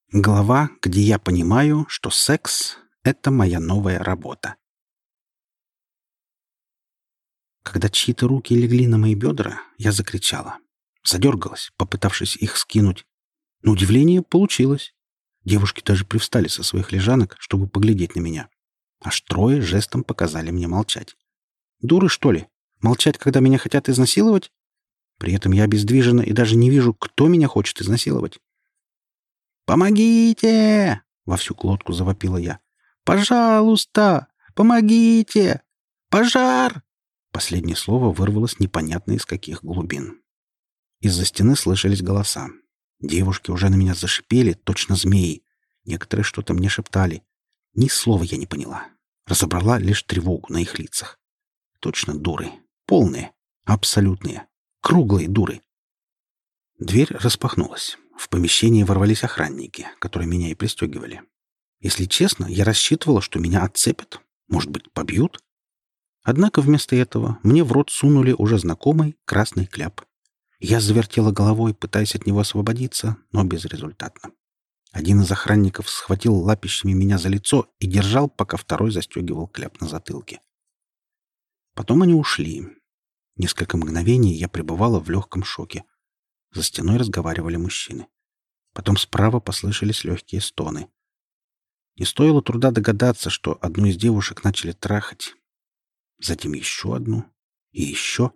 Глава, где я понимаю, что секс — это моя новая работа. Когда чьи-то руки легли на мои бедра, я закричала. Задергалась, попытавшись их скинуть. На удивление получилось. Девушки даже привстали со своих лежанок, чтобы поглядеть на меня. Аж трое жестом показали мне молчать. Дуры, что ли? Молчать, когда меня хотят изнасиловать? При этом я обездвижена и даже не вижу, кто меня хочет изнасиловать. «Помогите!» — во всю глотку завопила я. «Пожалуйста! Помогите! Пожар!» Последнее слово вырвалось непонятно из каких глубин. Из-за стены слышались голоса. Девушки уже на меня зашипели, точно змеи. Некоторые что-то мне шептали. Ни слова я не поняла. Разобрала лишь тревогу на их лицах. Точно дуры. Полные. Абсолютные. Круглые дуры. Дверь распахнулась. В помещение ворвались охранники, которые меня и пристегивали. Если честно, я рассчитывала, что меня отцепят. Может быть, побьют? Однако вместо этого мне в рот сунули уже знакомый красный кляп. Я завертела головой, пытаясь от него освободиться, но безрезультатно. Один из охранников схватил лапищами меня за лицо и держал, пока второй застегивал кляп на затылке. Потом они ушли. Несколько мгновений я пребывала в легком шоке. За стеной разговаривали мужчины. Потом справа послышались легкие стоны. Не стоило труда догадаться, что одну из девушек начали трахать. Затем еще одну и еще.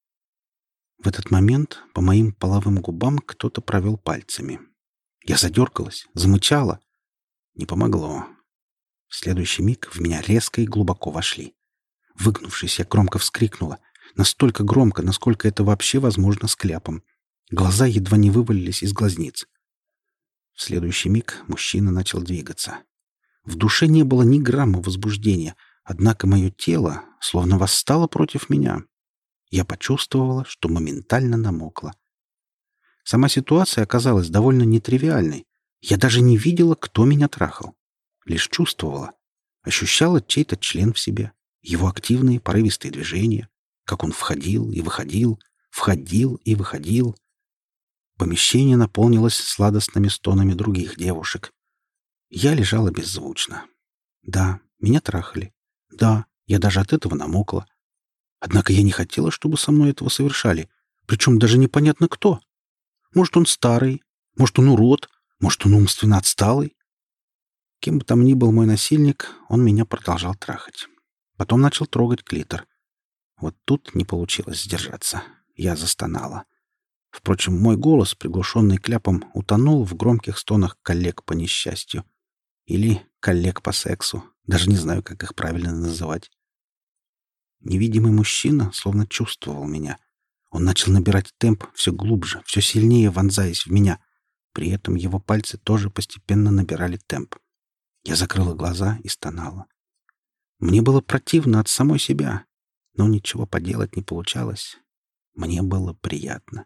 В этот момент по моим половым губам кто-то провел пальцами. Я задергалась, замычала. Не помогло. В следующий миг в меня резко и глубоко вошли. Выгнувшись, я громко вскрикнула. Настолько громко, насколько это вообще возможно с кляпом. Глаза едва не вывалились из глазниц. В следующий миг мужчина начал двигаться. В душе не было ни грамма возбуждения, однако мое тело словно восстало против меня. Я почувствовала, что моментально намокла. Сама ситуация оказалась довольно нетривиальной. Я даже не видела, кто меня трахал. Лишь чувствовала. Ощущала чей-то член в себе, его активные порывистые движения, как он входил и выходил, входил и выходил. Помещение наполнилось сладостными стонами других девушек. Я лежала беззвучно. Да, меня трахали. Да, я даже от этого намокла. Однако я не хотела, чтобы со мной этого совершали. Причем даже непонятно кто. Может, он старый, может, он урод, может, он умственно отсталый. Кем бы там ни был мой насильник, он меня продолжал трахать. Потом начал трогать клитор. Вот тут не получилось сдержаться. Я застонала. Впрочем, мой голос, приглушенный кляпом, утонул в громких стонах коллег по несчастью. Или коллег по сексу. Даже не знаю, как их правильно называть. Невидимый мужчина словно чувствовал меня. Он начал набирать темп все глубже, все сильнее вонзаясь в меня. При этом его пальцы тоже постепенно набирали темп. Я закрыла глаза и стонала. Мне было противно от самой себя, но ничего поделать не получалось. Мне было приятно.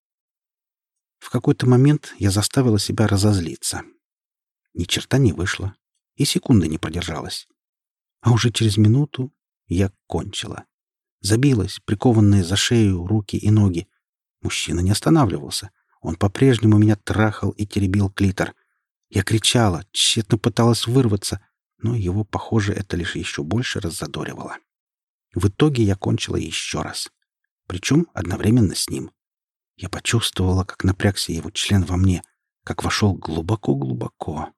В какой-то момент я заставила себя разозлиться. Ни черта не вышло, и секунды не продержалась. А уже через минуту я кончила. Забилась, прикованная за шею, руки и ноги. Мужчина не останавливался. Он по-прежнему меня трахал и теребил клитор. Я кричала, тщетно пыталась вырваться, но его, похоже, это лишь еще больше раззадоривало. В итоге я кончила еще раз. Причем одновременно с ним. Я почувствовала, как напрягся его член во мне, как вошел глубоко-глубоко.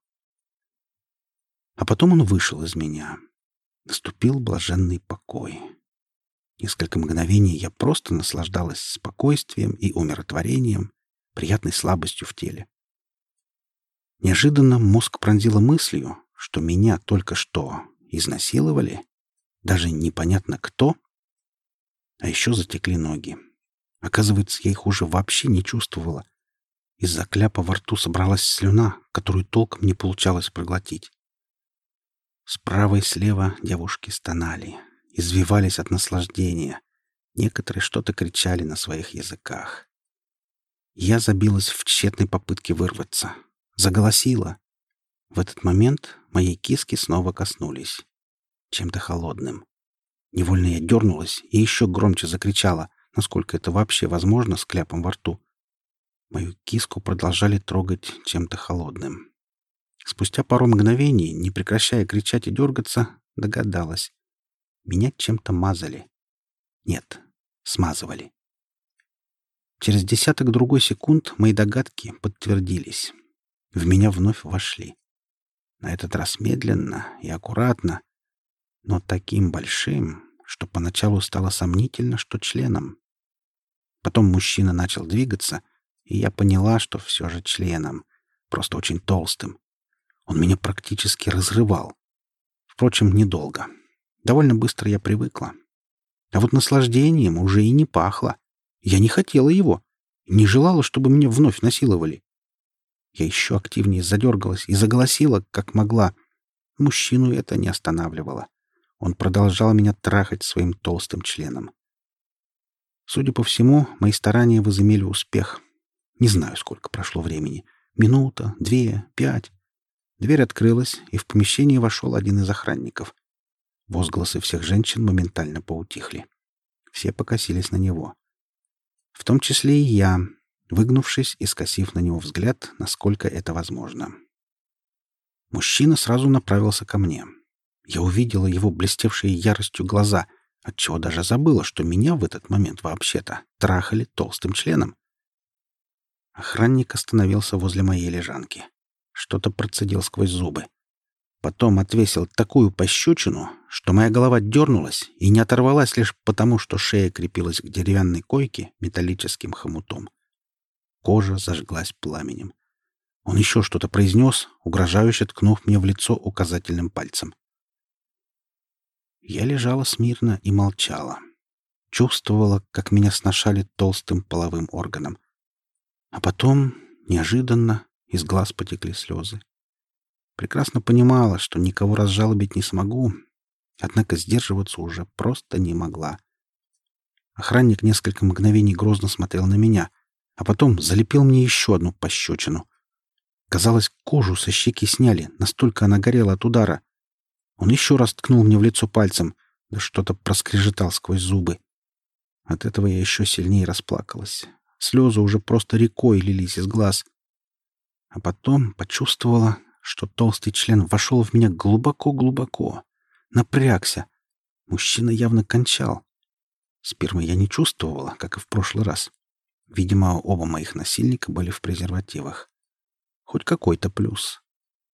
А потом он вышел из меня. Наступил блаженный покой. Несколько мгновений я просто наслаждалась спокойствием и умиротворением, приятной слабостью в теле. Неожиданно мозг пронзило мыслью, что меня только что изнасиловали, даже непонятно кто, а еще затекли ноги. Оказывается, я их уже вообще не чувствовала. Из-за кляпа во рту собралась слюна, которую толком не получалось проглотить. Справа и слева девушки стонали, извивались от наслаждения. Некоторые что-то кричали на своих языках. Я забилась в тщетной попытке вырваться. Заголосила. В этот момент моей киски снова коснулись. Чем-то холодным. Невольно я дернулась и еще громче закричала, насколько это вообще возможно с кляпом во рту. Мою киску продолжали трогать чем-то холодным. Спустя пару мгновений, не прекращая кричать и дергаться, догадалась. Меня чем-то мазали. Нет, смазывали. Через десяток-другой секунд мои догадки подтвердились. В меня вновь вошли. На этот раз медленно и аккуратно, но таким большим, что поначалу стало сомнительно, что членом. Потом мужчина начал двигаться, и я поняла, что все же членом, просто очень толстым. Он меня практически разрывал. Впрочем, недолго. Довольно быстро я привыкла. А вот наслаждением уже и не пахло. Я не хотела его, не желала, чтобы меня вновь насиловали. Я еще активнее задергалась и заголосила, как могла. Мужчину это не останавливало. Он продолжал меня трахать своим толстым членом. Судя по всему, мои старания возымели успех. Не знаю, сколько прошло времени. Минута, 2, 5. Дверь открылась, и в помещение вошел один из охранников. Возгласы всех женщин моментально поутихли. Все покосились на него. В том числе и я, выгнувшись и скосив на него взгляд, насколько это возможно. Мужчина сразу направился ко мне. Я увидела его блестевшие яростью глаза, отчего даже забыла, что меня в этот момент вообще-то трахали толстым членом. Охранник остановился возле моей лежанки. Что-то процедил сквозь зубы. Потом отвесил такую пощечину, что моя голова дернулась и не оторвалась лишь потому, что шея крепилась к деревянной койке металлическим хомутом. Кожа зажглась пламенем. Он еще что-то произнес, угрожающе ткнув мне в лицо указательным пальцем. Я лежала смирно и молчала. Чувствовала, как меня сношали толстым половым органом. А потом, неожиданно, из глаз потекли слезы. Прекрасно понимала, что никого разжалобить не смогу, однако сдерживаться уже просто не могла. Охранник несколько мгновений грозно смотрел на меня, а потом залепил мне еще одну пощечину. Казалось, кожу со щеки сняли, настолько она горела от удара. Он еще раз ткнул мне в лицо пальцем, да что-то проскрежетал сквозь зубы. От этого я еще сильнее расплакалась. Слезы уже просто рекой лились из глаз. А потом почувствовала, что толстый член вошел в меня глубоко-глубоко. Напрягся. Мужчина явно кончал. Спермы я не чувствовала, как и в прошлый раз. Видимо, оба моих насильника были в презервативах. Хоть какой-то плюс.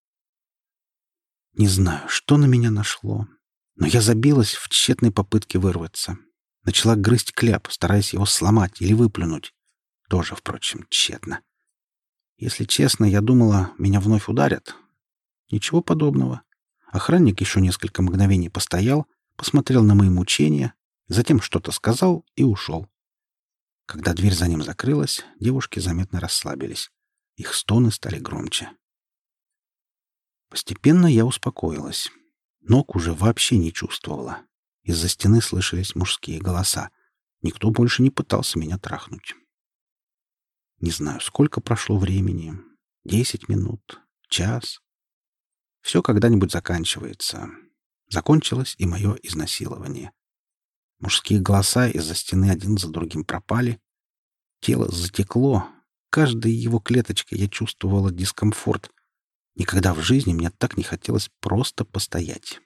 Не знаю, что на меня нашло, но я забилась в тщетной попытке вырваться. Начала грызть кляп, стараясь его сломать или выплюнуть. Тоже, впрочем, тщетно. Если честно, я думала, меня вновь ударят. Ничего подобного. Охранник еще несколько мгновений постоял, посмотрел на мои мучения, затем что-то сказал и ушел. Когда дверь за ним закрылась, девушки заметно расслабились. Их стоны стали громче. Постепенно я успокоилась. Ног уже вообще не чувствовала. Из-за стены слышались мужские голоса. Никто больше не пытался меня трахнуть. Не знаю, сколько прошло времени. 10 минут, час. Все когда-нибудь заканчивается. Закончилось и мое изнасилование. Мужские голоса из-за стены один за другим пропали. Тело затекло. Каждой его клеточкой я чувствовала дискомфорт. Никогда в жизни мне так не хотелось просто постоять.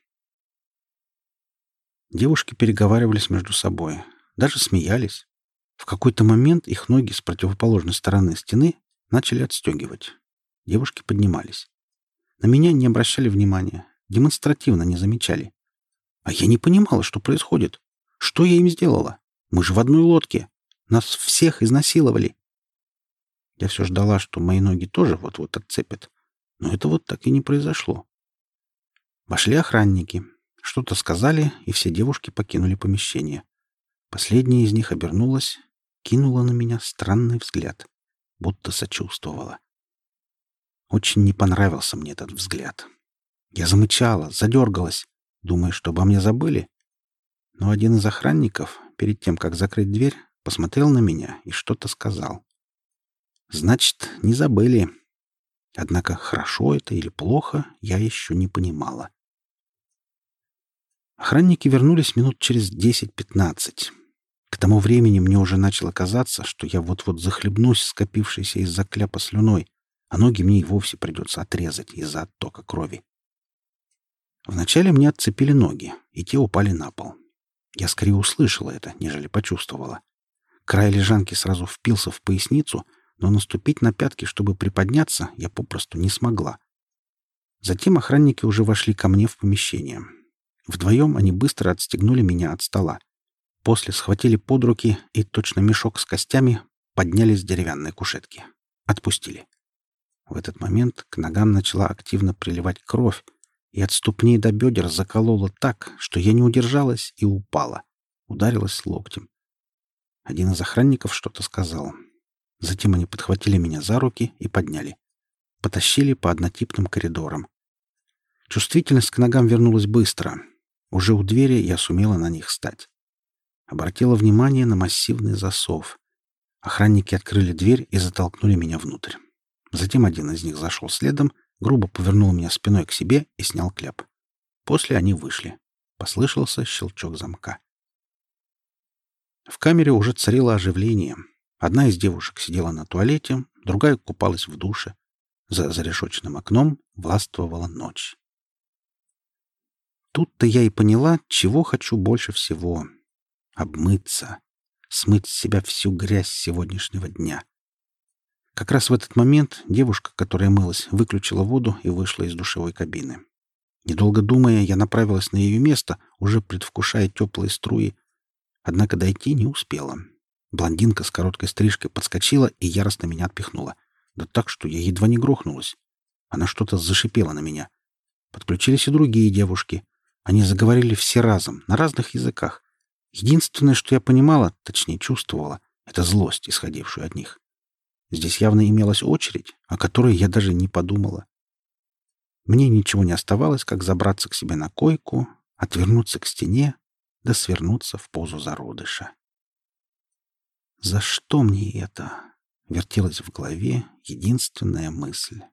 Девушки переговаривались между собой. Даже смеялись. В какой-то момент их ноги с противоположной стороны стены начали отстегивать. Девушки поднимались. На меня не обращали внимания, демонстративно не замечали. А я не понимала, что происходит. Что я им сделала? Мы же в одной лодке. Нас всех изнасиловали. Я все ждала, что мои ноги тоже вот-вот отцепят. Но это вот так и не произошло. Вошли охранники. Что-то сказали, и все девушки покинули помещение. Последняя из них обернулась, кинула на меня странный взгляд, будто сочувствовала. Очень не понравился мне этот взгляд. Я замычала, задергалась, думая, что обо мне забыли. Но один из охранников, перед тем, как закрыть дверь, посмотрел на меня и что-то сказал. Значит, не забыли. Однако хорошо это или плохо, я еще не понимала. Охранники вернулись минут через 10-15. К тому времени мне уже начало казаться, что я вот-вот захлебнусь скопившейся из-за кляпа слюной, а ноги мне и вовсе придется отрезать из-за оттока крови. Вначале мне отцепили ноги, и те упали на пол. Я скорее услышала это, нежели почувствовала. Край лежанки сразу впился в поясницу, но наступить на пятки, чтобы приподняться, я попросту не смогла. Затем охранники уже вошли ко мне в помещение. Вдвоем они быстро отстегнули меня от стола. После схватили под руки и, точно мешок с костями, подняли с деревянной кушетки. Отпустили. В этот момент к ногам начала активно приливать кровь, и от ступней до бедер заколола так, что я не удержалась и упала. Ударилась локтем. Один из охранников что-то сказал. Затем они подхватили меня за руки и подняли. Потащили по однотипным коридорам. Чувствительность к ногам вернулась быстро. Уже у двери я сумела на них встать. Обратила внимание на массивный засов. Охранники открыли дверь и затолкнули меня внутрь. Затем один из них зашел следом, грубо повернул меня спиной к себе и снял кляп. После они вышли. Послышался щелчок замка. В камере уже царило оживление. Одна из девушек сидела на туалете, другая купалась в душе. За зарешоченным окном властвовала ночь. Тут-то я и поняла, чего хочу больше всего. Обмыться. Смыть с себя всю грязь сегодняшнего дня. Как раз в этот момент девушка, которая мылась, выключила воду и вышла из душевой кабины. Недолго думая, я направилась на ее место, уже предвкушая теплые струи. Однако дойти не успела. Блондинка с короткой стрижкой подскочила и яростно меня отпихнула. Да так, что я едва не грохнулась. Она что-то зашипела на меня. Подключились и другие девушки. Они заговорили все разом, на разных языках. Единственное, что я понимала, точнее чувствовала, — это злость, исходившую от них. Здесь явно имелась очередь, о которой я даже не подумала. Мне ничего не оставалось, как забраться к себе на койку, отвернуться к стене, да свернуться в позу зародыша. «За что мне это?» — вертелась в голове единственная мысль.